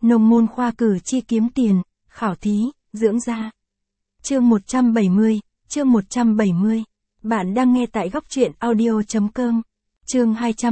Nông môn khoa cử chi kiếm tiền, khảo thí, dưỡng da. Chương 170, chương 170. Bạn đang nghe tại góc truyện audio.com. Chương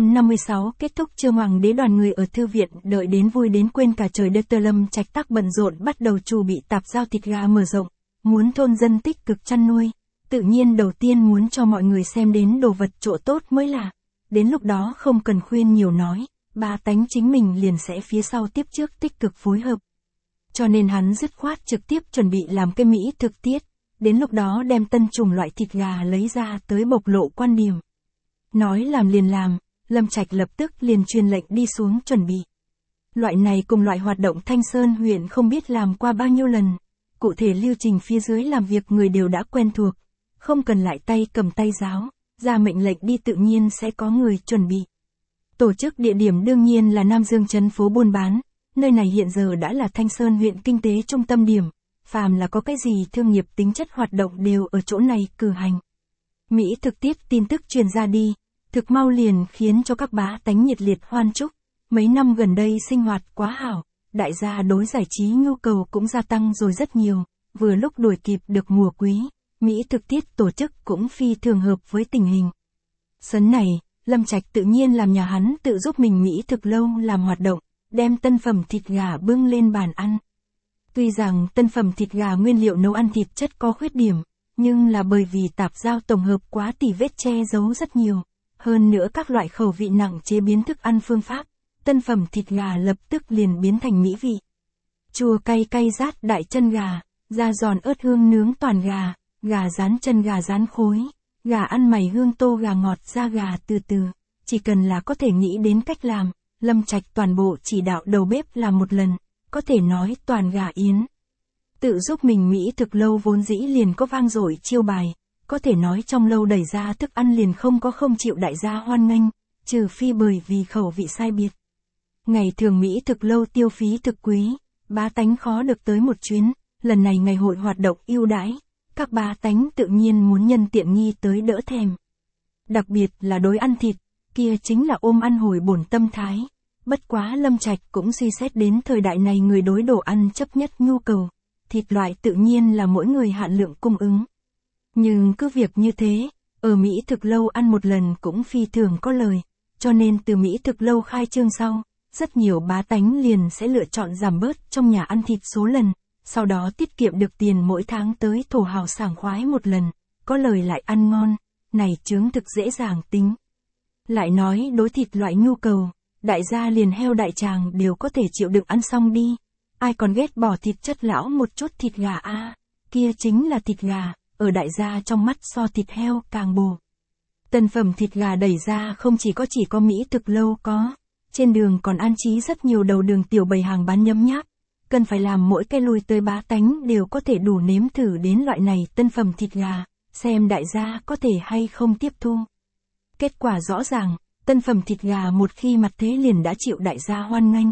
256 kết thúc chương Hoàng đế đoàn người ở thư viện đợi đến vui đến quên cả trời đất. Lâm Trạch Tắc bận rộn bắt đầu chuẩn bị tạp giao thịt gà mở rộng, muốn thôn dân tích cực chăn nuôi. Tự nhiên đầu tiên muốn cho mọi người xem đến đồ vật chỗ tốt mới là. Đến lúc đó không cần khuyên nhiều nói, bá tánh chính mình liền sẽ phía sau tiếp trước tích cực phối hợp. Cho nên hắn dứt khoát trực tiếp chuẩn bị làm cái mỹ thực tiết, đến lúc đó đem tân chủng loại thịt gà lấy ra tới bộc lộ quan điểm. Nói làm liền làm, Lâm Trạch lập tức liền truyền lệnh đi xuống chuẩn bị. Loại này cùng loại hoạt động Thanh Sơn huyện không biết làm qua bao nhiêu lần, cụ thể lưu trình phía dưới làm việc người đều đã quen thuộc, không cần lại tay cầm tay giáo, ra mệnh lệnh đi tự nhiên sẽ có người chuẩn bị. Tổ chức địa điểm đương nhiên là Nam Dương trấn phố buôn bán, nơi này hiện giờ đã là Thanh Sơn huyện kinh tế trung tâm điểm, phàm là có cái gì thương nghiệp tính chất hoạt động đều ở chỗ này cử hành. Mỹ thực tiết tin tức truyền ra đi, thực mau liền khiến cho các bá tánh nhiệt liệt hoan chúc, mấy năm gần đây sinh hoạt quá hảo, đại gia đối giải trí nhu cầu cũng gia tăng rồi rất nhiều, vừa lúc đuổi kịp được mùa quý, Mỹ thực tiết tổ chức cũng phi thường hợp với tình hình. Sấn này, Lâm Trạch tự nhiên làm nhà hắn tự giúp mình Mỹ thực lâu làm hoạt động, đem tân phẩm thịt gà bưng lên bàn ăn. Tuy rằng tân phẩm thịt gà nguyên liệu nấu ăn thịt chất có khuyết điểm, nhưng là bởi vì tạp giao tổng hợp quá tỉ vết che giấu rất nhiều. Hơn nữa các loại khẩu vị nặng chế biến thức ăn phương pháp, tân phẩm thịt gà lập tức liền biến thành mỹ vị. Chua cay cay rát đại chân gà, da giòn ớt hương nướng toàn gà, gà rán chân gà rán khối, gà ăn mày hương tô gà ngọt da gà từ từ, chỉ cần là có thể nghĩ đến cách làm, Lâm Trạch toàn bộ chỉ đạo đầu bếp làm một lần, có thể nói toàn gà yến. Tự giúp mình Mỹ thực lâu vốn dĩ liền có vang dội chiêu bài, có thể nói trong lâu đẩy ra thức ăn liền không chịu đại gia hoan nghênh, trừ phi bởi vì khẩu vị sai biệt. Ngày thường Mỹ thực lâu tiêu phí thực quý, bá tánh khó được tới một chuyến, lần này ngày hội hoạt động ưu đãi, các bá tánh tự nhiên muốn nhân tiện nghi tới đỡ thèm. Đặc biệt là đối ăn thịt, kia chính là ôm ăn hồi bổn tâm thái. Bất quá Lâm Trạch cũng suy xét đến thời đại này người đối đồ ăn chấp nhất nhu cầu, thịt loại tự nhiên là mỗi người hạn lượng cung ứng. Nhưng cứ việc như thế, ở Mỹ thực lâu ăn một lần cũng phi thường có lời, cho nên từ Mỹ thực lâu khai trương sau, rất nhiều bá tánh liền sẽ lựa chọn giảm bớt trong nhà ăn thịt số lần, sau đó tiết kiệm được tiền mỗi tháng tới thổ hào sảng khoái một lần, có lời lại ăn ngon, này chướng thực dễ dàng tính. Lại nói đối thịt loại nhu cầu, đại gia liền heo đại tràng đều có thể chịu đựng ăn xong đi, ai còn ghét bỏ thịt chất lão một chút thịt gà kia chính là thịt gà. Ở đại gia trong mắt so thịt heo càng bổ. Tân phẩm thịt gà đẩy ra không chỉ có Mỹ thực lâu có, trên đường còn an trí rất nhiều đầu đường tiểu bày hàng bán nhấm nháp, cần phải làm mỗi cái lui tới bá tánh đều có thể đủ nếm thử đến loại này tân phẩm thịt gà, xem đại gia có thể hay không tiếp thu. Kết quả rõ ràng, tân phẩm thịt gà một khi mặt thế liền đã chịu đại gia hoan nghênh.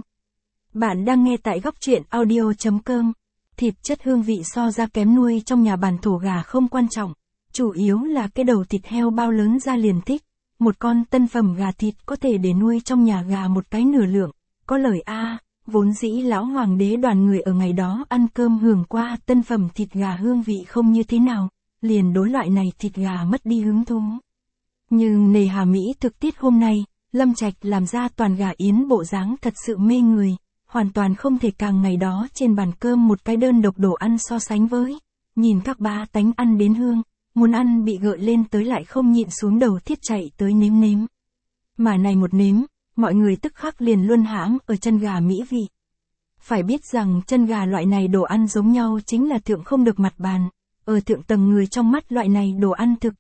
Bạn đang nghe tại góc truyện audio.com. Thịt chất hương vị so ra kém nuôi trong nhà bản thổ gà không quan trọng, chủ yếu là cái đầu thịt heo bao lớn ra liền thích, một con tân phẩm gà thịt có thể để nuôi trong nhà gà một cái nửa lượng, có lời vốn dĩ lão hoàng đế đoàn người ở ngày đó ăn cơm hưởng qua tân phẩm thịt gà hương vị không như thế nào, liền đối loại này thịt gà mất đi hứng thú. Nhưng nề hà Mỹ thực tiết hôm nay, Lâm Trạch làm ra toàn gà yến bộ dáng thật sự mê người. Hoàn toàn không thể càng ngày đó trên bàn cơm một cái đơn độc đồ ăn so sánh với. Nhìn các bá tánh ăn đến hương, muốn ăn bị gợi lên tới lại không nhịn xuống đầu thiết chạy tới nếm nếm. Mà này một nếm, mọi người tức khắc liền luân hãm ở chân gà mỹ vị. Phải biết rằng chân gà loại này đồ ăn giống nhau chính là thượng không được mặt bàn. Ở thượng tầng người trong mắt loại này đồ ăn thực,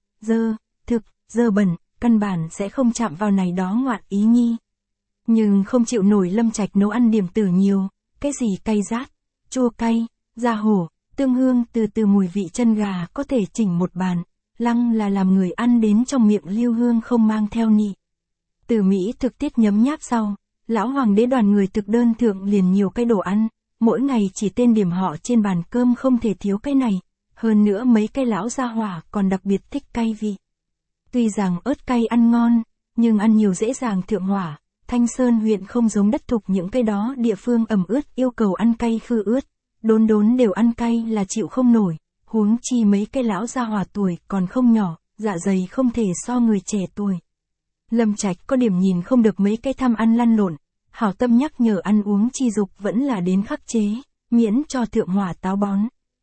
dơ bẩn, căn bản sẽ không chạm vào này đó ngoạn ý nhi. Nhưng không chịu nổi Lâm Trạch nấu ăn điểm tử nhiều, cái gì cay rát, chua cay, da hổ, tương hương từ mùi vị chân gà có thể chỉnh một bàn, lăng là làm người ăn đến trong miệng lưu hương không mang theo nị. Từ Mỹ thực tiết nhấm nháp sau, lão hoàng đế đoàn người thực đơn thượng liền nhiều cái đồ ăn, mỗi ngày chỉ tên điểm họ trên bàn cơm không thể thiếu cái này, hơn nữa mấy cái lão gia hỏa còn đặc biệt thích cay vị. Tuy rằng ớt cay ăn ngon, nhưng ăn nhiều dễ dàng thượng hỏa. Thanh Sơn huyện không giống đất thục những cái đó địa phương ẩm ướt yêu cầu ăn cay khư ướt, đốn đốn đều ăn cay là chịu không nổi, huống chi mấy cái lão gia hỏa tuổi còn không nhỏ, dạ dày không thể so người trẻ tuổi. Lâm Trạch có điểm nhìn không được mấy cái tham ăn lăn lộn, hảo tâm nhắc nhở ăn uống chi dục vẫn là đến khắc chế, miễn cho thượng hỏa táo bón.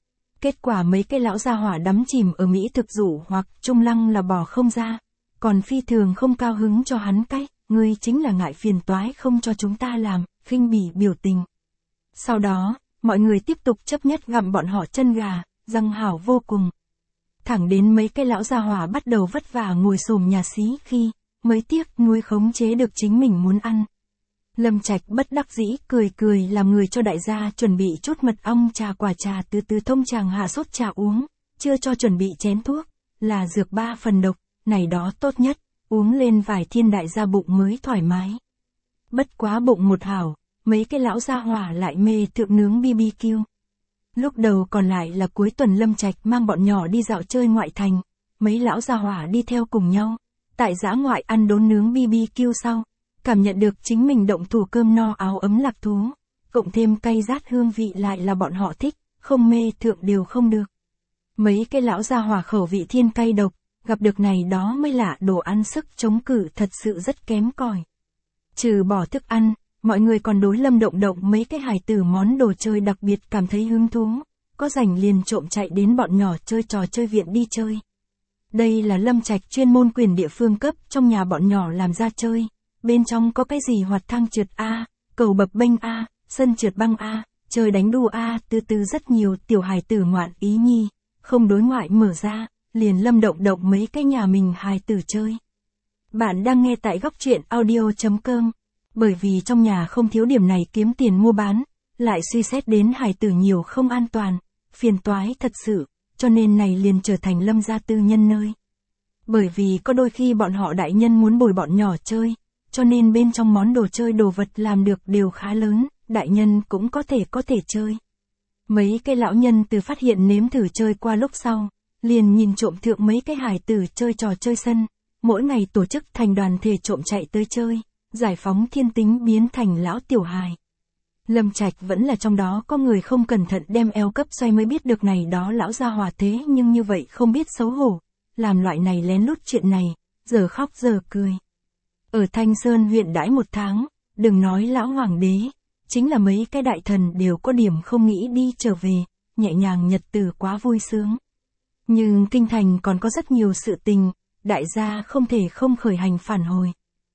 Kết quả mấy cái lão gia hỏa đắm chìm ở mỹ thực dụ hoặc trung lăng là bỏ không ra, còn phi thường không cao hứng cho hắn cách, ngươi chính là ngại phiền toái không cho chúng ta làm, khinh bỉ biểu tình. Sau đó, mọi người tiếp tục chấp nhất gặm bọn họ chân gà, răng hảo vô cùng. Thẳng đến mấy cái lão gia hỏa bắt đầu vất vả ngồi xổm nhà xí khi, mới tiếc nuối khống chế được chính mình muốn ăn. Lâm Trạch bất đắc dĩ cười cười làm người cho đại gia chuẩn bị chút mật ong trà quả trà từ từ thông chàng hạ sốt trà uống, chưa cho chuẩn bị chén thuốc, là dược 3 phần độc, này đó tốt nhất, uống lên vài thiên đại gia bụng mới thoải mái. Bất quá bụng một hảo, mấy cái lão gia hỏa lại mê thượng nướng BBQ. Lúc đầu còn lại là cuối tuần Lâm Trạch mang bọn nhỏ đi dạo chơi ngoại thành, mấy lão gia hỏa đi theo cùng nhau, tại dã ngoại ăn đốn nướng BBQ sau, cảm nhận được chính mình động thủ cơm no áo ấm lạc thú, cộng thêm cay rát hương vị lại là bọn họ thích, không mê thượng đều không được. Mấy cái lão gia hỏa khẩu vị thiên cay độc, gặp được này đó mới lạ đồ ăn sức chống cự thật sự rất kém cỏi. Trừ bỏ thức ăn, mọi người còn đối Lâm Động Động mấy cái hài tử món đồ chơi đặc biệt cảm thấy hứng thú, có rảnh liền trộm chạy đến bọn nhỏ chơi trò chơi viện đi chơi. Đây là Lâm Trạch chuyên môn quyền địa phương cấp trong nhà bọn nhỏ làm ra chơi, bên trong có cái gì hoạt thang trượt A, cầu bập bênh A, sân trượt băng A, chơi đánh đu A, từ từ rất nhiều tiểu hài tử ngoạn ý nhi, không đối ngoại mở ra, liền Lâm Động Động mấy cái nhà mình hài tử chơi. Bạn đang nghe tại góc truyện audio.com. Bởi vì trong nhà không thiếu điểm này kiếm tiền mua bán, lại suy xét đến hài tử nhiều không an toàn, phiền toái thật sự, cho nên này liền trở thành Lâm gia tư nhân nơi. Bởi vì có đôi khi bọn họ đại nhân muốn bồi bọn nhỏ chơi, cho nên bên trong món đồ chơi đồ vật làm được đều khá lớn, đại nhân cũng có thể chơi. Mấy cái lão nhân từ phát hiện nếm thử chơi qua lúc sau, liền nhìn trộm thượng mấy cái hài tử chơi trò chơi sân, mỗi ngày tổ chức thành đoàn thể trộm chạy tới chơi, giải phóng thiên tính biến thành lão tiểu hài. Lâm Trạch vẫn là trong đó có người không cẩn thận đem eo cấp xoay mới biết được này đó lão gia hòa thế nhưng như vậy không biết xấu hổ, làm loại này lén lút chuyện này, giờ khóc giờ cười. Ở Thanh Sơn huyện đãi 1 tháng, đừng nói lão hoàng đế, chính là mấy cái đại thần đều có điểm không nghĩ đi trở về, nhẹ nhàng nhật tử quá vui sướng. Nhưng kinh thành còn có rất nhiều sự tình, đại gia không thể không khởi hành phản hồi.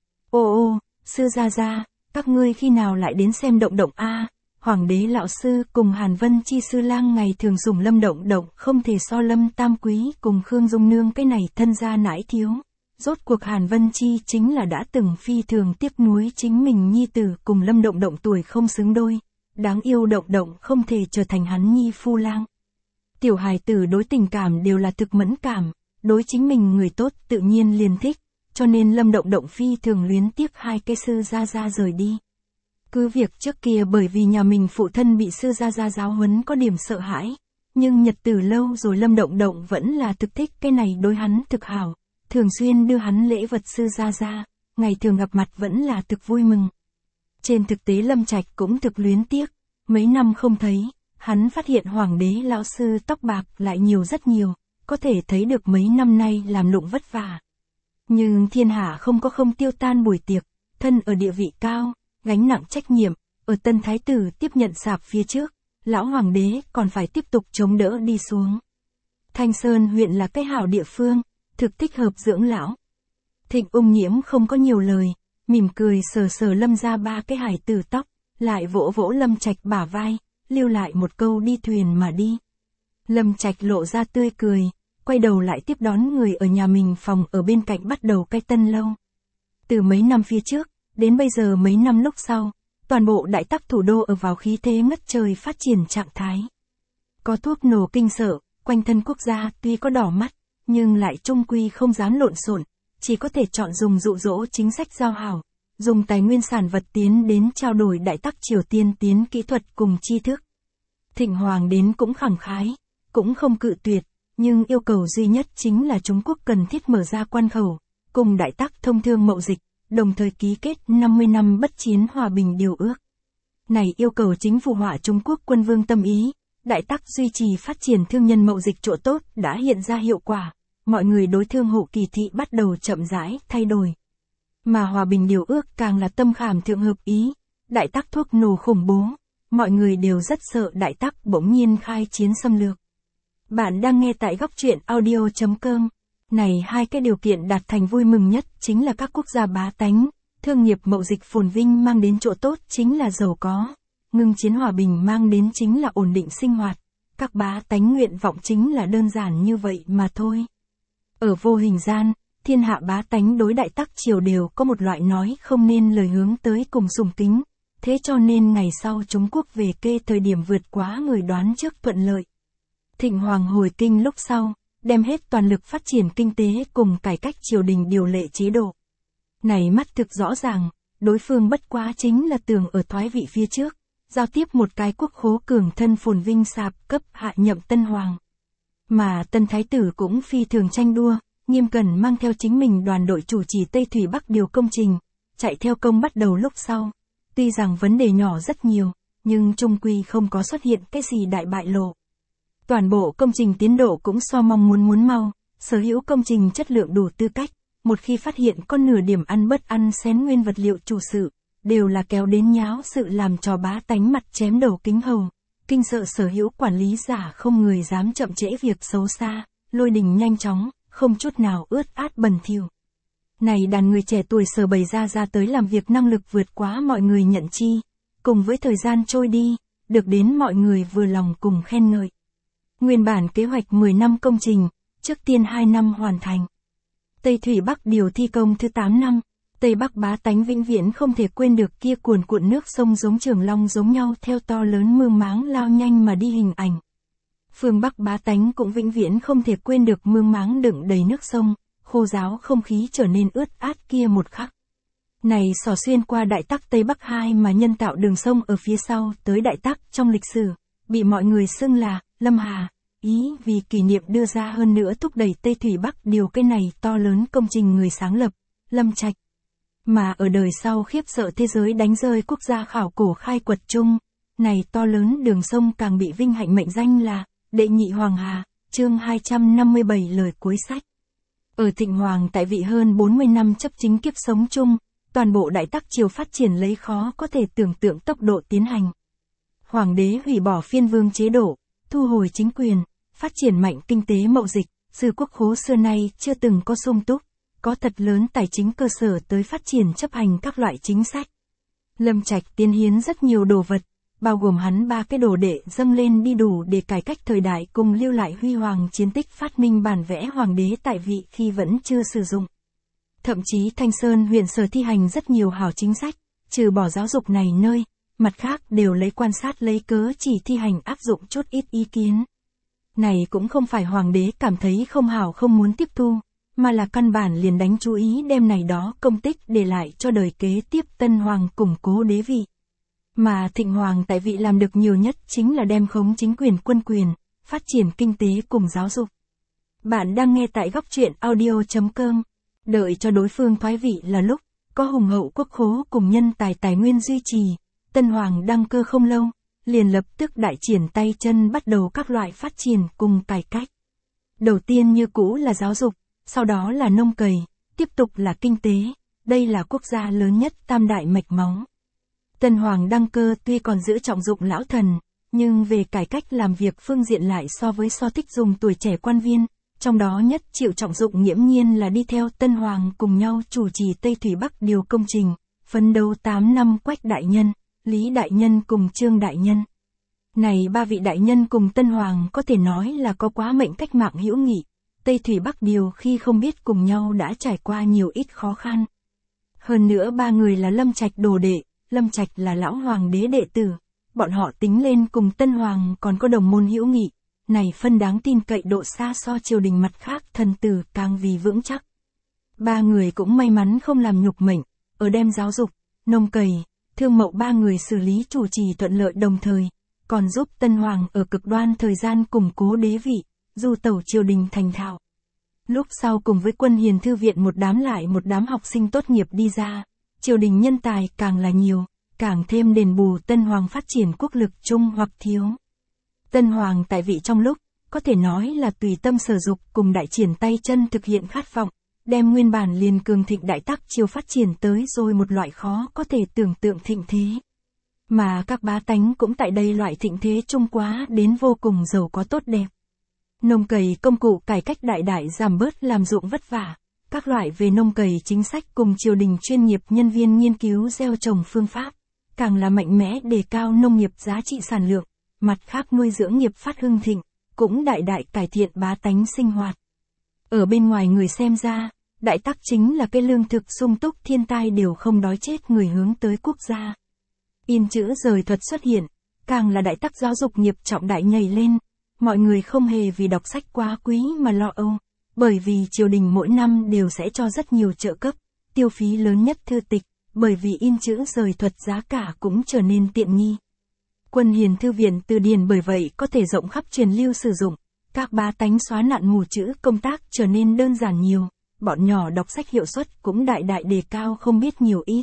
Ô, sư gia gia, các ngươi khi nào lại đến xem Động Động a? Hoàng đế lão sư cùng Hàn Vân Chi sư lang ngày thường dùng Lâm Động Động không thể so Lâm Tam Quý cùng Khương Dung Nương cái này thân gia nãi thiếu. Rốt cuộc Hàn Vân Chi chính là đã từng phi thường tiếc nuối chính mình nhi tử cùng Lâm Động Động tuổi không xứng đôi. Đáng yêu Động Động không thể trở thành hắn nhi phu lang. Tiểu hài tử đối tình cảm đều là thực mẫn cảm, đối chính mình người tốt tự nhiên liền thích. Cho nên Lâm Động Động phi thường luyến tiếc hai cái sư gia gia rời đi. Cứ việc trước kia bởi vì nhà mình phụ thân bị sư gia gia giáo huấn có điểm sợ hãi, nhưng nhật tử lâu rồi Lâm Động Động vẫn là thực thích cái này đối hắn thực hảo, thường xuyên đưa hắn lễ vật sư gia gia, ngày thường gặp mặt vẫn là thực vui mừng. Trên thực tế Lâm Trạch cũng thực luyến tiếc, mấy năm không thấy, hắn phát hiện hoàng đế lão sư tóc bạc lại nhiều rất nhiều, có thể thấy được mấy năm nay làm lụng vất vả. Nhưng thiên hạ không có không tiêu tan buổi tiệc, thân ở địa vị cao, gánh nặng trách nhiệm, ở tân thái tử tiếp nhận sạp phía trước, lão hoàng đế còn phải tiếp tục chống đỡ đi xuống. Thanh Sơn huyện là cái hảo địa phương, thực thích hợp dưỡng lão. Thịnh Ung Nhiễm không có nhiều lời, mỉm cười sờ sờ Lâm ra 3 cái hài tử tóc, lại vỗ vỗ Lâm Trạch bả vai, lưu lại một câu đi thuyền mà đi. Lâm Trạch lộ ra tươi cười, quay đầu lại tiếp đón người ở nhà mình phòng ở bên cạnh bắt đầu cái tân lâu. Từ mấy năm phía trước, đến bây giờ mấy năm lúc sau, toàn bộ đại tắc thủ đô ở vào khí thế ngất trời phát triển trạng thái. Có thuốc nổ kinh sợ, quanh thân quốc gia tuy có đỏ mắt, nhưng lại trung quy không dám lộn xộn, chỉ có thể chọn dùng dụ dỗ chính sách giao hảo, dùng tài nguyên sản vật tiến đến trao đổi đại tắc Triều Tiên tiến kỹ thuật cùng tri thức. Thịnh Hoàng đến cũng khẳng khái, cũng không cự tuyệt. Nhưng yêu cầu duy nhất chính là Trung Quốc cần thiết mở ra quan khẩu, cùng đại tắc thông thương mậu dịch, đồng thời ký kết 50 năm bất chiến hòa bình điều ước. Này yêu cầu chính phủ Hỏa Trung Quốc Quân Vương tâm ý, đại tắc duy trì phát triển thương nhân mậu dịch chỗ tốt đã hiện ra hiệu quả, mọi người đối thương hộ kỳ thị bắt đầu chậm rãi thay đổi. Mà hòa bình điều ước càng là tâm khảm thượng hợp ý, đại tắc thuốc nổ khủng bố, mọi người đều rất sợ đại tắc bỗng nhiên khai chiến xâm lược. Bạn đang nghe tại góc truyện audio.com. Này hai cái điều kiện đạt thành vui mừng nhất chính là các quốc gia bá tánh, thương nghiệp mậu dịch phồn vinh mang đến chỗ tốt chính là giàu có, ngưng chiến hòa bình mang đến chính là ổn định sinh hoạt, các bá tánh nguyện vọng chính là đơn giản như vậy mà thôi. Ở vô hình gian, thiên hạ bá tánh đối đại tắc triều đều có một loại nói không nên lời hướng tới cùng sùng kính, thế cho nên ngày sau Trung Quốc về kê thời điểm vượt quá người đoán trước thuận lợi. Thịnh Hoàng hồi kinh lúc sau, đem hết toàn lực phát triển kinh tế cùng cải cách triều đình điều lệ chế độ. Này mắt thực rõ ràng, đối phương bất quá chính là tưởng ở thoái vị phía trước, giao tiếp một cái quốc khố cường thân phồn vinh sạp cấp hạ nhậm Tân Hoàng. Mà Tân Thái tử cũng phi thường tranh đua, nghiêm cẩn mang theo chính mình đoàn đội chủ trì Tây Thủy Bắc điều công trình, chạy theo công bắt đầu lúc sau. Tuy rằng vấn đề nhỏ rất nhiều, nhưng trung quy không có xuất hiện cái gì đại bại lộ. Toàn bộ công trình tiến độ cũng so mong muốn mau, sở hữu công trình chất lượng đủ tư cách, một khi phát hiện có nửa điểm ăn bất ăn xén nguyên vật liệu chủ sự, đều là kéo đến nháo sự làm cho bá tánh mặt chém đầu kính hầu, kinh sợ sở hữu quản lý giả không người dám chậm trễ việc xấu xa, lôi đình nhanh chóng, không chút nào ướt át bẩn thỉu. Này đàn người trẻ tuổi sở bày ra tới làm việc năng lực vượt quá mọi người nhận chi, cùng với thời gian trôi đi, được đến mọi người vừa lòng cùng khen ngợi. Nguyên bản kế hoạch 10 năm công trình, trước tiên 2 năm hoàn thành. Tây Thủy Bắc điều thi công thứ 8 năm, Tây Bắc bá tánh vĩnh viễn không thể quên được kia cuồn cuộn nước sông giống Trường Long giống nhau theo to lớn mương máng lao nhanh mà đi hình ảnh. Phương Bắc bá tánh cũng vĩnh viễn không thể quên được mương máng đựng đầy nước sông, khô ráo không khí trở nên ướt át kia một khắc. Này xỏ xuyên qua đại tắc Tây Bắc 2 mà nhân tạo đường sông ở phía sau tới đại tắc trong lịch sử, bị mọi người xưng là Lâm Hà, ý vì kỷ niệm đưa ra hơn nữa thúc đẩy Tây Thủy Bắc điều cái này to lớn công trình người sáng lập, Lâm Trạch. Mà ở đời sau khiếp sợ thế giới đánh rơi quốc gia khảo cổ khai quật chung, này to lớn đường sông càng bị vinh hạnh mệnh danh là Đệ Nhị Hoàng Hà, chương 257 lời cuối sách. Ở Thịnh Hoàng tại vị hơn 40 năm chấp chính kiếp sống chung, toàn bộ đại tắc triều phát triển lấy khó có thể tưởng tượng tốc độ tiến hành. Hoàng đế hủy bỏ phiên vương chế độ, thu hồi chính quyền, phát triển mạnh kinh tế mậu dịch, sư quốc khố xưa nay chưa từng có sung túc, có thật lớn tài chính cơ sở tới phát triển chấp hành các loại chính sách. Lâm Trạch tiến hiến rất nhiều đồ vật, bao gồm hắn 3 cái đồ đệ dâng lên đi đủ để cải cách thời đại cùng lưu lại huy hoàng chiến tích phát minh bản vẽ hoàng đế tại vị khi vẫn chưa sử dụng. Thậm chí Thanh Sơn huyện sở thi hành rất nhiều hảo chính sách, trừ bỏ giáo dục này nơi, mặt khác đều lấy quan sát lấy cớ chỉ thi hành áp dụng chút ít ý kiến. Này cũng không phải hoàng đế cảm thấy không hảo không muốn tiếp thu, mà là căn bản liền đánh chú ý đem này đó công tích để lại cho đời kế tiếp Tân Hoàng củng cố đế vị. Mà Thịnh Hoàng tại vị làm được nhiều nhất chính là đem khống chính quyền quân quyền, phát triển kinh tế cùng giáo dục. Bạn đang nghe tại góc truyện audio.com. Đợi cho đối phương thoái vị là lúc, có hùng hậu quốc khố cùng nhân tài nguyên duy trì, Tân Hoàng đăng cơ không lâu, liền lập tức đại triển tay chân bắt đầu các loại phát triển cùng cải cách. Đầu tiên như cũ là giáo dục, sau đó là nông cày, tiếp tục là kinh tế, đây là quốc gia lớn nhất tam đại mạch máu. Tân Hoàng đăng cơ tuy còn giữ trọng dụng lão thần, nhưng về cải cách làm việc phương diện lại so thích dùng tuổi trẻ quan viên, trong đó nhất chịu trọng dụng nghiễm nhiên là đi theo Tân Hoàng cùng nhau chủ trì Tây Thủy Bắc điều công trình, phấn đấu 8 năm Quách đại nhân, Lý đại nhân cùng Trương đại nhân. Này 3 vị đại nhân cùng Tân Hoàng có thể nói là có quá mệnh cách mạng hữu nghị, Tây Thủy Bắc điều khi không biết cùng nhau đã trải qua nhiều ít khó khăn. Hơn nữa 3 người là Lâm Trạch đồ đệ, Lâm Trạch là lão hoàng đế đệ tử, bọn họ tính lên cùng Tân Hoàng còn có đồng môn hữu nghị, này phân đáng tin cậy độ xa so triều đình mặt khác thần tử càng vì vững chắc. 3 người cũng may mắn không làm nhục mệnh, ở đem giáo dục, nông cày, thương mậu 3 người xử lý chủ trì thuận lợi đồng thời, còn giúp Tân Hoàng ở cực đoan thời gian củng cố đế vị, du tẩu triều đình thành thạo. Lúc sau cùng với Quân Hiền Thư viện một đám học sinh tốt nghiệp đi ra, triều đình nhân tài càng là nhiều, càng thêm đền bù Tân Hoàng phát triển quốc lực chung hoặc thiếu. Tân Hoàng tại vị trong lúc, có thể nói là tùy tâm sở dục cùng đại triển tay chân thực hiện khát vọng, đem nguyên bản liền cường thịnh đại tắc triều phát triển tới rồi một loại khó có thể tưởng tượng thịnh thế. Mà các bá tánh cũng tại đây loại thịnh thế trung quá đến vô cùng giàu có tốt đẹp. Nông cày công cụ cải cách đại đại giảm bớt làm ruộng vất vả, các loại về nông cày chính sách cùng triều đình chuyên nghiệp nhân viên nghiên cứu gieo trồng phương pháp, càng là mạnh mẽ đề cao nông nghiệp giá trị sản lượng, mặt khác nuôi dưỡng nghiệp phát hưng thịnh, cũng đại đại cải thiện bá tánh sinh hoạt. Ở bên ngoài người xem ra, đại tắc chính là cái lương thực sung túc thiên tai đều không đói chết người hướng tới quốc gia. In chữ rời thuật xuất hiện, càng là đại tắc giáo dục nghiệp trọng đại nhảy lên, mọi người không hề vì đọc sách quá quý mà lo âu, bởi vì triều đình mỗi năm đều sẽ cho rất nhiều trợ cấp, tiêu phí lớn nhất thư tịch, bởi vì in chữ rời thuật giá cả cũng trở nên tiện nghi. Quân Hiền Thư viện từ điển bởi vậy có thể rộng khắp truyền lưu sử dụng, các bá tánh xóa nạn mù chữ công tác trở nên đơn giản nhiều, bọn nhỏ đọc sách hiệu suất cũng đại đại đề cao không biết nhiều ít.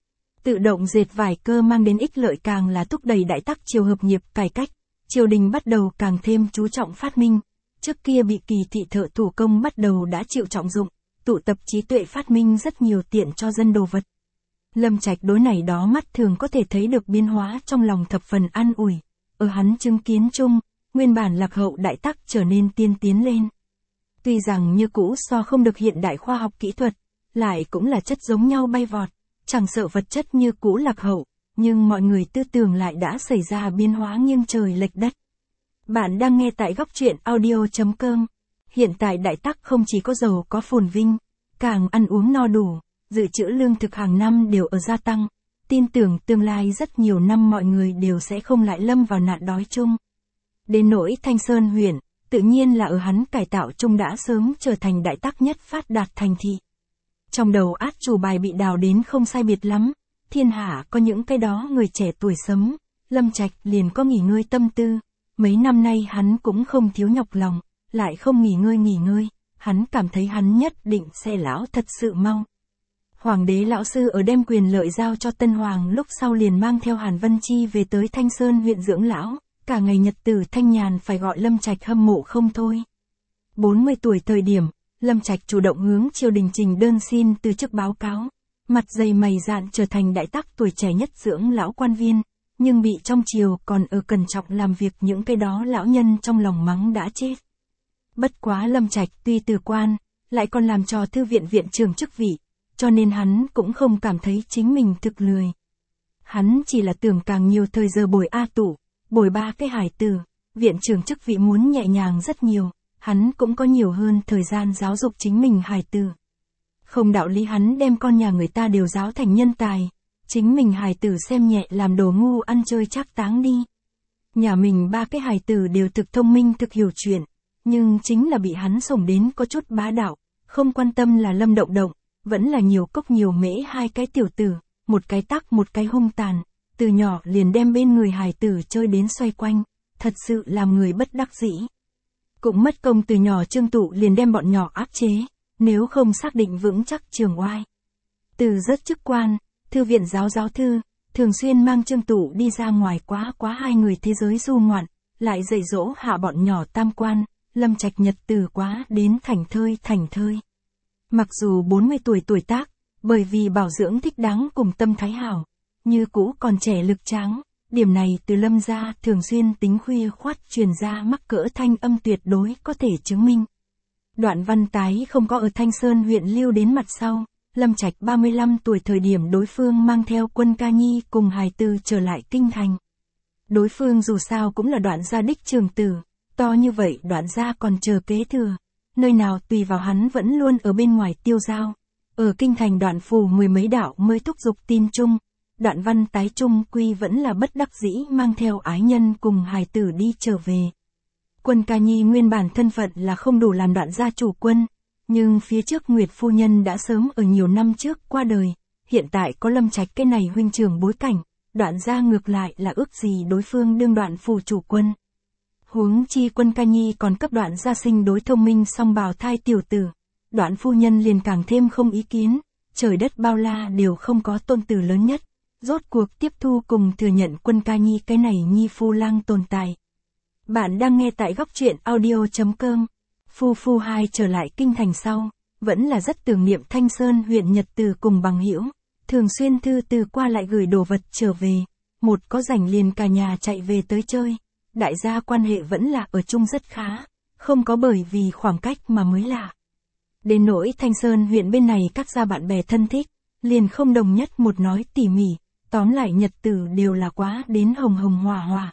Tự động dệt vải cơ mang đến ích lợi càng là thúc đẩy đại tắc triều hợp nghiệp cải cách, triều đình bắt đầu càng thêm chú trọng phát minh, trước kia bị kỳ thị thợ thủ công bắt đầu đã chịu trọng dụng, tụ tập trí tuệ phát minh rất nhiều tiện cho dân đồ vật. Lâm Trạch đối này đó mắt thường có thể thấy được biến hóa trong lòng thập phần an ủi, ở hắn chứng kiến chung, nguyên bản lạc hậu đại tắc trở nên tiên tiến lên. Tuy rằng như cũ so không được hiện đại khoa học kỹ thuật, lại cũng là chất giống nhau bay vọt, chẳng sợ vật chất như cũ lạc hậu, nhưng mọi người tư tưởng lại đã xảy ra biến hóa nghiêng trời lệch đất. Bạn đang nghe tại góc truyện audio.com. Hiện tại đại tắc không chỉ có giàu có phồn vinh, càng ăn uống no đủ, dự trữ lương thực hàng năm đều ở gia tăng, tin tưởng tương lai rất nhiều năm mọi người đều sẽ không lại lâm vào nạn đói chung. Đến nỗi Thanh Sơn huyện, tự nhiên là ở hắn cải tạo chung đã sớm trở thành đại tắc nhất phát đạt thành thị. Trong đầu át chủ bài bị đào đến không sai biệt lắm, thiên hạ có những cái đó người trẻ tuổi sớm, Lâm Trạch liền có nghỉ ngơi tâm tư, mấy năm nay hắn cũng không thiếu nhọc lòng, lại không nghỉ ngơi, hắn cảm thấy hắn nhất định sẽ lão thật sự mau. Hoàng đế lão sư ở đem quyền lợi giao cho Tân Hoàng lúc sau liền mang theo Hàn Vân Chi về tới Thanh Sơn huyện dưỡng lão, cả ngày nhật tử thanh nhàn phải gọi Lâm Trạch hâm mộ không thôi. 40 tuổi thời điểm, Lâm Trạch chủ động hướng triều đình trình đơn xin từ chức báo cáo, mặt dày mày dạn trở thành đại tắc tuổi trẻ nhất dưỡng lão quan viên, nhưng bị trong triều còn ở cẩn trọng làm việc những cái đó lão nhân trong lòng mắng đã chết. Bất quá Lâm Trạch tuy từ quan, lại còn làm trò thư viện viện trưởng chức vị, cho nên hắn cũng không cảm thấy chính mình thực lười. Hắn chỉ là tưởng càng nhiều thời giờ bồi A Tụ, bồi ba cái hài tử, viện trưởng chức vị muốn nhẹ nhàng rất nhiều, hắn cũng có nhiều hơn thời gian giáo dục chính mình hài tử. Không đạo lý hắn đem con nhà người ta đều giáo thành nhân tài, chính mình hài tử xem nhẹ làm đồ ngu ăn chơi trác táng đi. Nhà mình ba cái hài tử đều thực thông minh thực hiểu chuyện, nhưng chính là bị hắn sủng đến có chút bá đạo, không quan tâm là Lâm Động Động, vẫn là nhiều cốc nhiều mễ hai cái tiểu tử, một cái tắc một cái hung tàn, từ nhỏ liền đem bên người hài tử chơi đến xoay quanh, thật sự làm người bất đắc dĩ. Cũng mất công từ nhỏ Trương Tụ liền đem bọn nhỏ áp chế, nếu không xác định vững chắc trường oai. Từ rất chức quan, thư viện giáo thư, thường xuyên mang Trương Tụ đi ra ngoài quá hai người thế giới du ngoạn, lại dạy dỗ hạ bọn nhỏ tam quan, Lâm Trạch nhật từ quá đến thành thơi. Mặc dù 40 tuổi tác, bởi vì bảo dưỡng thích đáng cùng tâm thái hảo, như cũ còn trẻ lực tráng, điểm này từ Lâm gia thường xuyên tính khuya khoát truyền ra mắc cỡ thanh âm tuyệt đối có thể chứng minh. Đoạn Văn Tái không có ở Thanh Sơn huyện lưu đến mặt sau, Lâm Trạch 35 tuổi thời điểm đối phương mang theo Quân Ca Nhi cùng hài tử trở lại kinh thành. Đối phương dù sao cũng là Đoạn gia đích trường tử, to như vậy Đoạn gia còn chờ kế thừa, nơi nào tùy vào hắn vẫn luôn ở bên ngoài tiêu giao. Ở kinh thành Đoạn phủ mười mấy đạo mới thúc giục tin chung, Đoạn Văn Tái trung quy vẫn là bất đắc dĩ mang theo ái nhân cùng hài tử đi trở về. Quân Ca Nhi nguyên bản thân phận là không đủ làm Đoạn gia chủ quân, nhưng phía trước Nguyệt phu nhân đã sớm ở nhiều năm trước qua đời, hiện tại có Lâm Trạch cái này huynh trưởng bối cảnh, Đoạn gia ngược lại là ước gì đối phương đương Đoạn phủ chủ quân. Huống chi Quân Ca Nhi còn cấp Đoạn gia sinh đối thông minh song bào thai tiểu tử. Đoạn phu nhân liền càng thêm không ý kiến, trời đất bao la đều không có tôn tử lớn nhất, rốt cuộc tiếp thu cùng thừa nhận Quân Ca Nhi cái này nhi phu lang tồn tại. Bạn đang nghe tại góc truyện audio.com. Phu Phu hai trở lại kinh thành sau, vẫn là rất tưởng niệm Thanh Sơn huyện Nhật Từ cùng bằng hữu, thường xuyên thư từ qua lại gửi đồ vật trở về, một có rảnh liền cả nhà chạy về tới chơi, đại gia quan hệ vẫn là ở chung rất khá, không có bởi vì khoảng cách mà mới lạ. Đến nỗi Thanh Sơn huyện bên này các gia bạn bè thân thích, liền không đồng nhất một nói tỉ mỉ, tóm lại Nhật Tử đều là quá đến hồng hồng hòa hòa.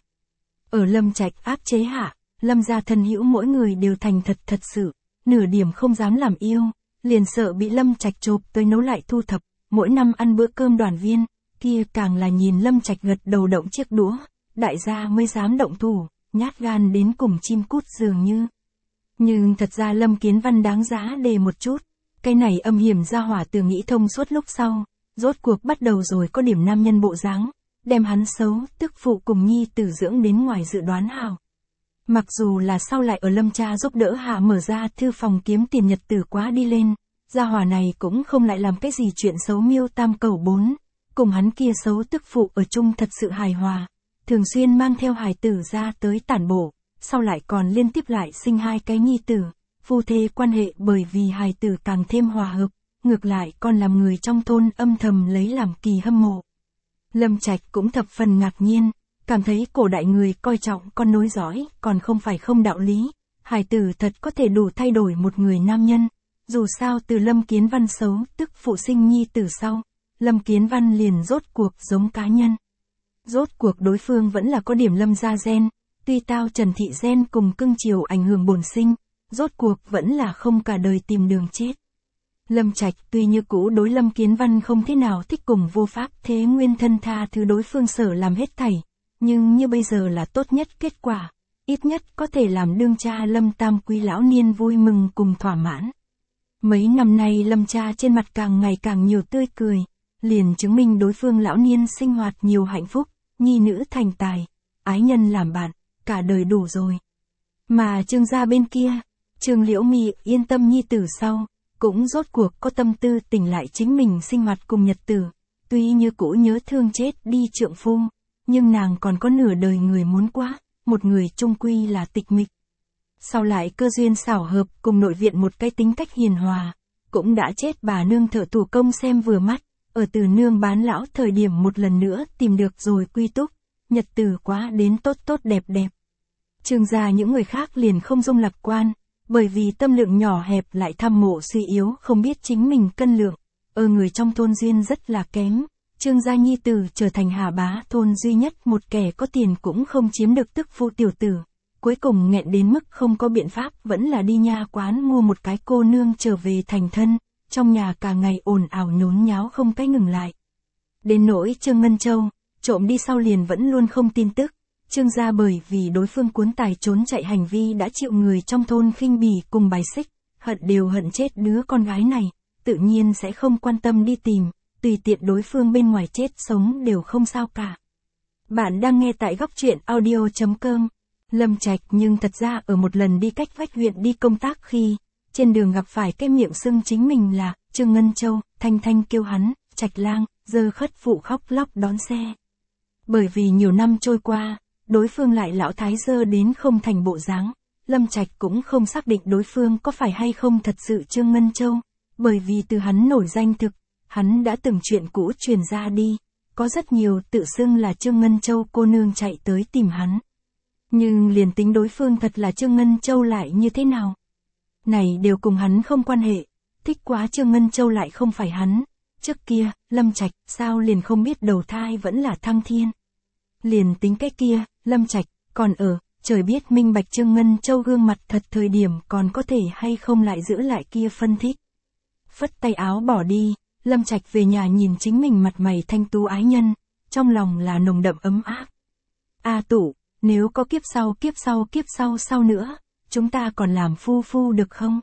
Ở Lâm Trạch áp chế hạ, Lâm gia thân hữu mỗi người đều thành thật thật sự, nửa điểm không dám làm yêu, liền sợ bị Lâm Trạch chộp tới nấu lại thu thập, mỗi năm ăn bữa cơm đoàn viên, kia càng là nhìn Lâm Trạch gật đầu động chiếc đũa, đại gia mới dám động thủ, nhát gan đến cùng chim cút dường như. Nhưng thật ra Lâm Kiến Văn đáng giá đề một chút, cái này âm hiểm ra hỏa từ nghĩ thông suốt lúc sau, rốt cuộc bắt đầu rồi có điểm nam nhân bộ dáng, đem hắn xấu, tức phụ cùng nhi tử dưỡng đến ngoài dự đoán hào. Mặc dù là sau lại ở Lâm cha giúp đỡ hạ mở ra thư phòng kiếm tiền Nhật Tử quá đi lên, gia hỏa này cũng không lại làm cái gì chuyện xấu miêu tam cầu bốn, cùng hắn kia xấu tức phụ ở chung thật sự hài hòa, thường xuyên mang theo hài tử ra tới tản bộ, sau lại còn liên tiếp lại sinh hai cái nhi tử, phu thê quan hệ bởi vì hài tử càng thêm hòa hợp, ngược lại còn làm người trong thôn âm thầm lấy làm kỳ hâm mộ. Lâm Trạch cũng thập phần ngạc nhiên, cảm thấy cổ đại người coi trọng con nối dõi, còn không phải không đạo lý, hài tử thật có thể đủ thay đổi một người nam nhân, dù sao từ Lâm Kiến Văn xấu tức phụ sinh nhi tử sau, Lâm Kiến Văn liền rốt cuộc giống cá nhân. Rốt cuộc đối phương vẫn là có điểm Lâm gia gen, tuy tao Trần thị gen cùng cưng chiều ảnh hưởng bổn sinh, rốt cuộc vẫn là không cả đời tìm đường chết. Lâm Trạch tuy như cũ đối Lâm Kiến Văn không thế nào thích cùng vô pháp thế nguyên thân tha thứ đối phương sở làm hết thảy, nhưng như bây giờ là tốt nhất kết quả, ít nhất có thể làm đương cha Lâm Tam Quý lão niên vui mừng cùng thỏa mãn. Mấy năm nay Lâm cha trên mặt càng ngày càng nhiều tươi cười, liền chứng minh đối phương lão niên sinh hoạt nhiều hạnh phúc, nhi nữ thành tài, ái nhân làm bạn, cả đời đủ rồi. Mà Trương gia bên kia, Trương Liễu Mi yên tâm nhi tử sau, cũng rốt cuộc có tâm tư tỉnh lại chính mình sinh hoạt cùng Nhật Tử, tuy như cũ nhớ thương chết đi trượng phu, nhưng nàng còn có nửa đời người muốn quá, một người chung quy là tịch mịch. Sau lại cơ duyên xảo hợp cùng nội viện một cái tính cách hiền hòa, cũng đã chết bà nương thợ thủ công xem vừa mắt, ở từ nương bán lão thời điểm một lần nữa tìm được rồi quy túc, Nhật Tử quá đến tốt tốt đẹp đẹp. Trương gia những người khác liền không dung lạc quan, bởi vì tâm lượng nhỏ hẹp lại tham mộ suy yếu không biết chính mình cân lượng, ở người trong thôn duyên rất là kém, Trương gia nhi tử trở thành Hà Bá thôn duy nhất một kẻ có tiền cũng không chiếm được tức phu tiểu tử, cuối cùng nghẹn đến mức không có biện pháp vẫn là đi nha quán mua một cái cô nương trở về thành thân, trong nhà cả ngày ồn ào nhốn nháo không cách ngừng lại. Đến nỗi Trương Ngân Châu, trộm đi sau liền vẫn luôn không tin tức. Trương gia bởi vì đối phương cuốn tài trốn chạy hành vi đã chịu người trong thôn khinh bỉ cùng bài xích, hận chết đứa con gái này, tự nhiên sẽ không quan tâm đi tìm, tùy tiện đối phương bên ngoài chết sống đều không sao cả. Bạn đang nghe tại góc truyện audio.com. Lâm Trạch nhưng thật ra ở một lần đi cách vách huyện đi công tác khi, trên đường gặp phải cái miệng xưng chính mình là Trương Ngân Châu, thanh thanh kêu hắn, Trạch lang, dơ khất phụ khóc lóc đón xe. Bởi vì nhiều năm trôi qua, đối phương lại lão thái dơ đến không thành bộ dáng, Lâm Trạch cũng không xác định đối phương có phải hay không thật sự Trương Ngân Châu, bởi vì từ hắn nổi danh thực, hắn đã từng chuyện cũ truyền ra đi, có rất nhiều tự xưng là Trương Ngân Châu cô nương chạy tới tìm hắn. Nhưng liền tính đối phương thật là Trương Ngân Châu lại như thế nào? Này đều cùng hắn không quan hệ, thích quá Trương Ngân Châu lại không phải hắn. Trước kia, Lâm Trạch sao liền không biết đầu thai vẫn là Thăng Thiên. Liền tính cái kia, Lâm Trạch, còn ở, trời biết minh bạch Trương Ngân Châu gương mặt thật thời điểm còn có thể hay không lại giữ lại kia phân thích. Phất tay áo bỏ đi, Lâm Trạch về nhà nhìn chính mình mặt mày thanh tú ái nhân, trong lòng là nồng đậm ấm áp. A Tụ, nếu có kiếp sau nữa, chúng ta còn làm phu phu được không?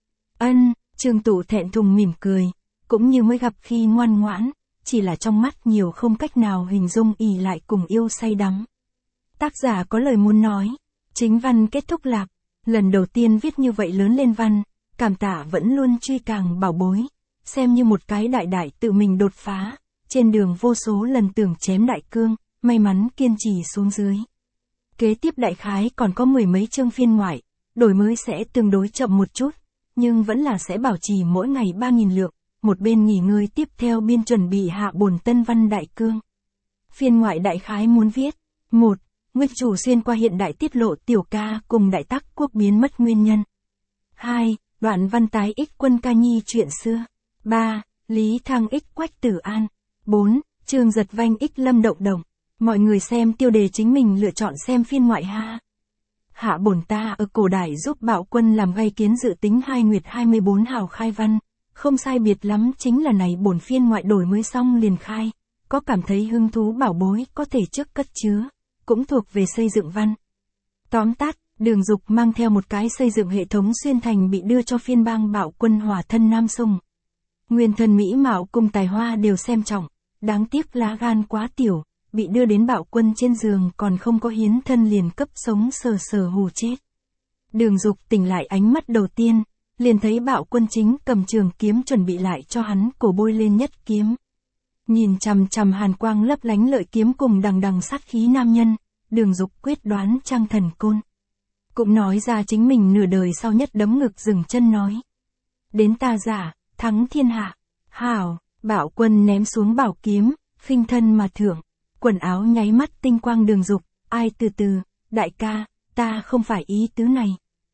Ân, Trương Tụ thẹn thùng mỉm cười, cũng như mới gặp khi ngoan ngoãn, chỉ là trong mắt nhiều không cách nào hình dung ỉ lại cùng yêu say đắm. Tác giả có lời muốn nói, Chính văn kết thúc lạc. Lần đầu tiên viết như vậy lớn lên văn, cảm tạ vẫn luôn truy càng bảo bối. Xem như một cái đại đại tự mình đột phá. Trên đường vô số lần tưởng chém đại cương, may mắn kiên trì xuống dưới. Kế tiếp đại khái còn có 10 mấy chương phiên ngoại, đổi mới sẽ tương đối chậm một chút, nhưng vẫn là sẽ bảo trì mỗi ngày 3.000 lượng, một bên nghỉ ngơi tiếp theo biên chuẩn bị hạ bổn tân văn đại cương. Phiên ngoại đại khái muốn viết: 1. Nguyên chủ xuyên qua hiện đại tiết lộ tiểu ca cùng đại tắc quốc biến mất nguyên nhân. 2. Đoạn văn tái ích quân ca nhi chuyện xưa. 3. Lý Thăng ích Quách Tử An. 4. Trương Giật Vanh ích Lâm Động Đồng. Mọi người xem tiêu đề chính mình lựa chọn xem phiên ngoại ha. Hạ bổn ta ở cổ đại giúp bạo quân làm gây kiến dự tính 2 nguyệt 24 hào khai văn. Không sai biệt lắm chính là này bổn phiên ngoại đổi mới xong liền khai. Có cảm thấy hứng thú bảo bối có thể trước cất chứa. Cũng thuộc về xây dựng văn. Tóm tắt, Đường Dục mang theo một cái xây dựng hệ thống xuyên thành bị đưa cho phiên bang bạo quân hòa thân Nam Sùng. Nguyên thân mỹ mạo cùng tài hoa đều xem trọng. Đáng tiếc lá gan quá tiểu, bị đưa đến bạo quân trên giường còn không có hiến thân liền cấp sống sờ sờ hù chết. Đường Dục tỉnh lại ánh mắt đầu tiên, liền thấy bạo quân chính cầm trường kiếm chuẩn bị lại cho hắn cổ bôi lên nhất kiếm. Nhìn chằm chằm hàn quang lấp lánh lợi kiếm cùng đằng đằng sát khí nam nhân, Đường Dục quyết đoán trang thần côn. Cũng nói ra chính mình nửa đời sau nhất đấm ngực dừng chân nói. Đến ta giả, thắng thiên hạ. Hảo, bạo quân ném xuống bảo kiếm, khinh thân mà thưởng. Quần áo nháy mắt tinh quang Đường Dục, ai từ từ, đại ca, ta không phải ý tứ này.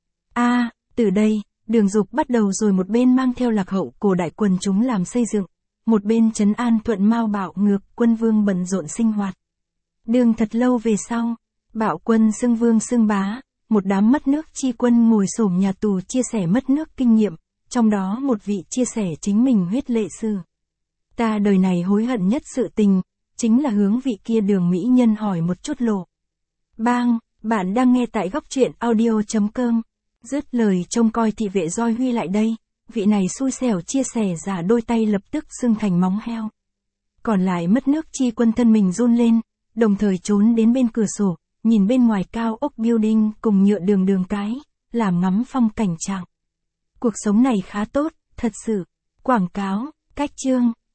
Từ đây, Đường Dục bắt đầu rồi một bên mang theo lạc hậu cổ đại quần chúng làm xây dựng, một bên trấn an thuận mao bạo ngược quân vương bận rộn sinh hoạt. Đường thật lâu về sau, bạo quân xưng vương xưng bá, một đám mất nước chi quân ngồi xổm nhà tù chia sẻ mất nước kinh nghiệm, trong đó một vị chia sẻ chính mình huyết lệ sư. Ta đời này hối hận nhất sự tình, chính là hướng vị kia Đường mỹ nhân hỏi một chút lộ. Bang, bạn đang nghe tại góc truyện audio.com. Dứt lời trông coi thị vệ roi huy lại đây, vị này xui xẻo chia sẻ giả đôi tay lập tức sưng thành móng heo. Còn lại mất nước chi quân thân mình run lên, đồng thời trốn đến bên cửa sổ, nhìn bên ngoài cao ốc building cùng nhựa đường cái, làm ngắm phong cảnh trạng. Cuộc sống này khá tốt, thật sự. Quảng cáo, cách chương.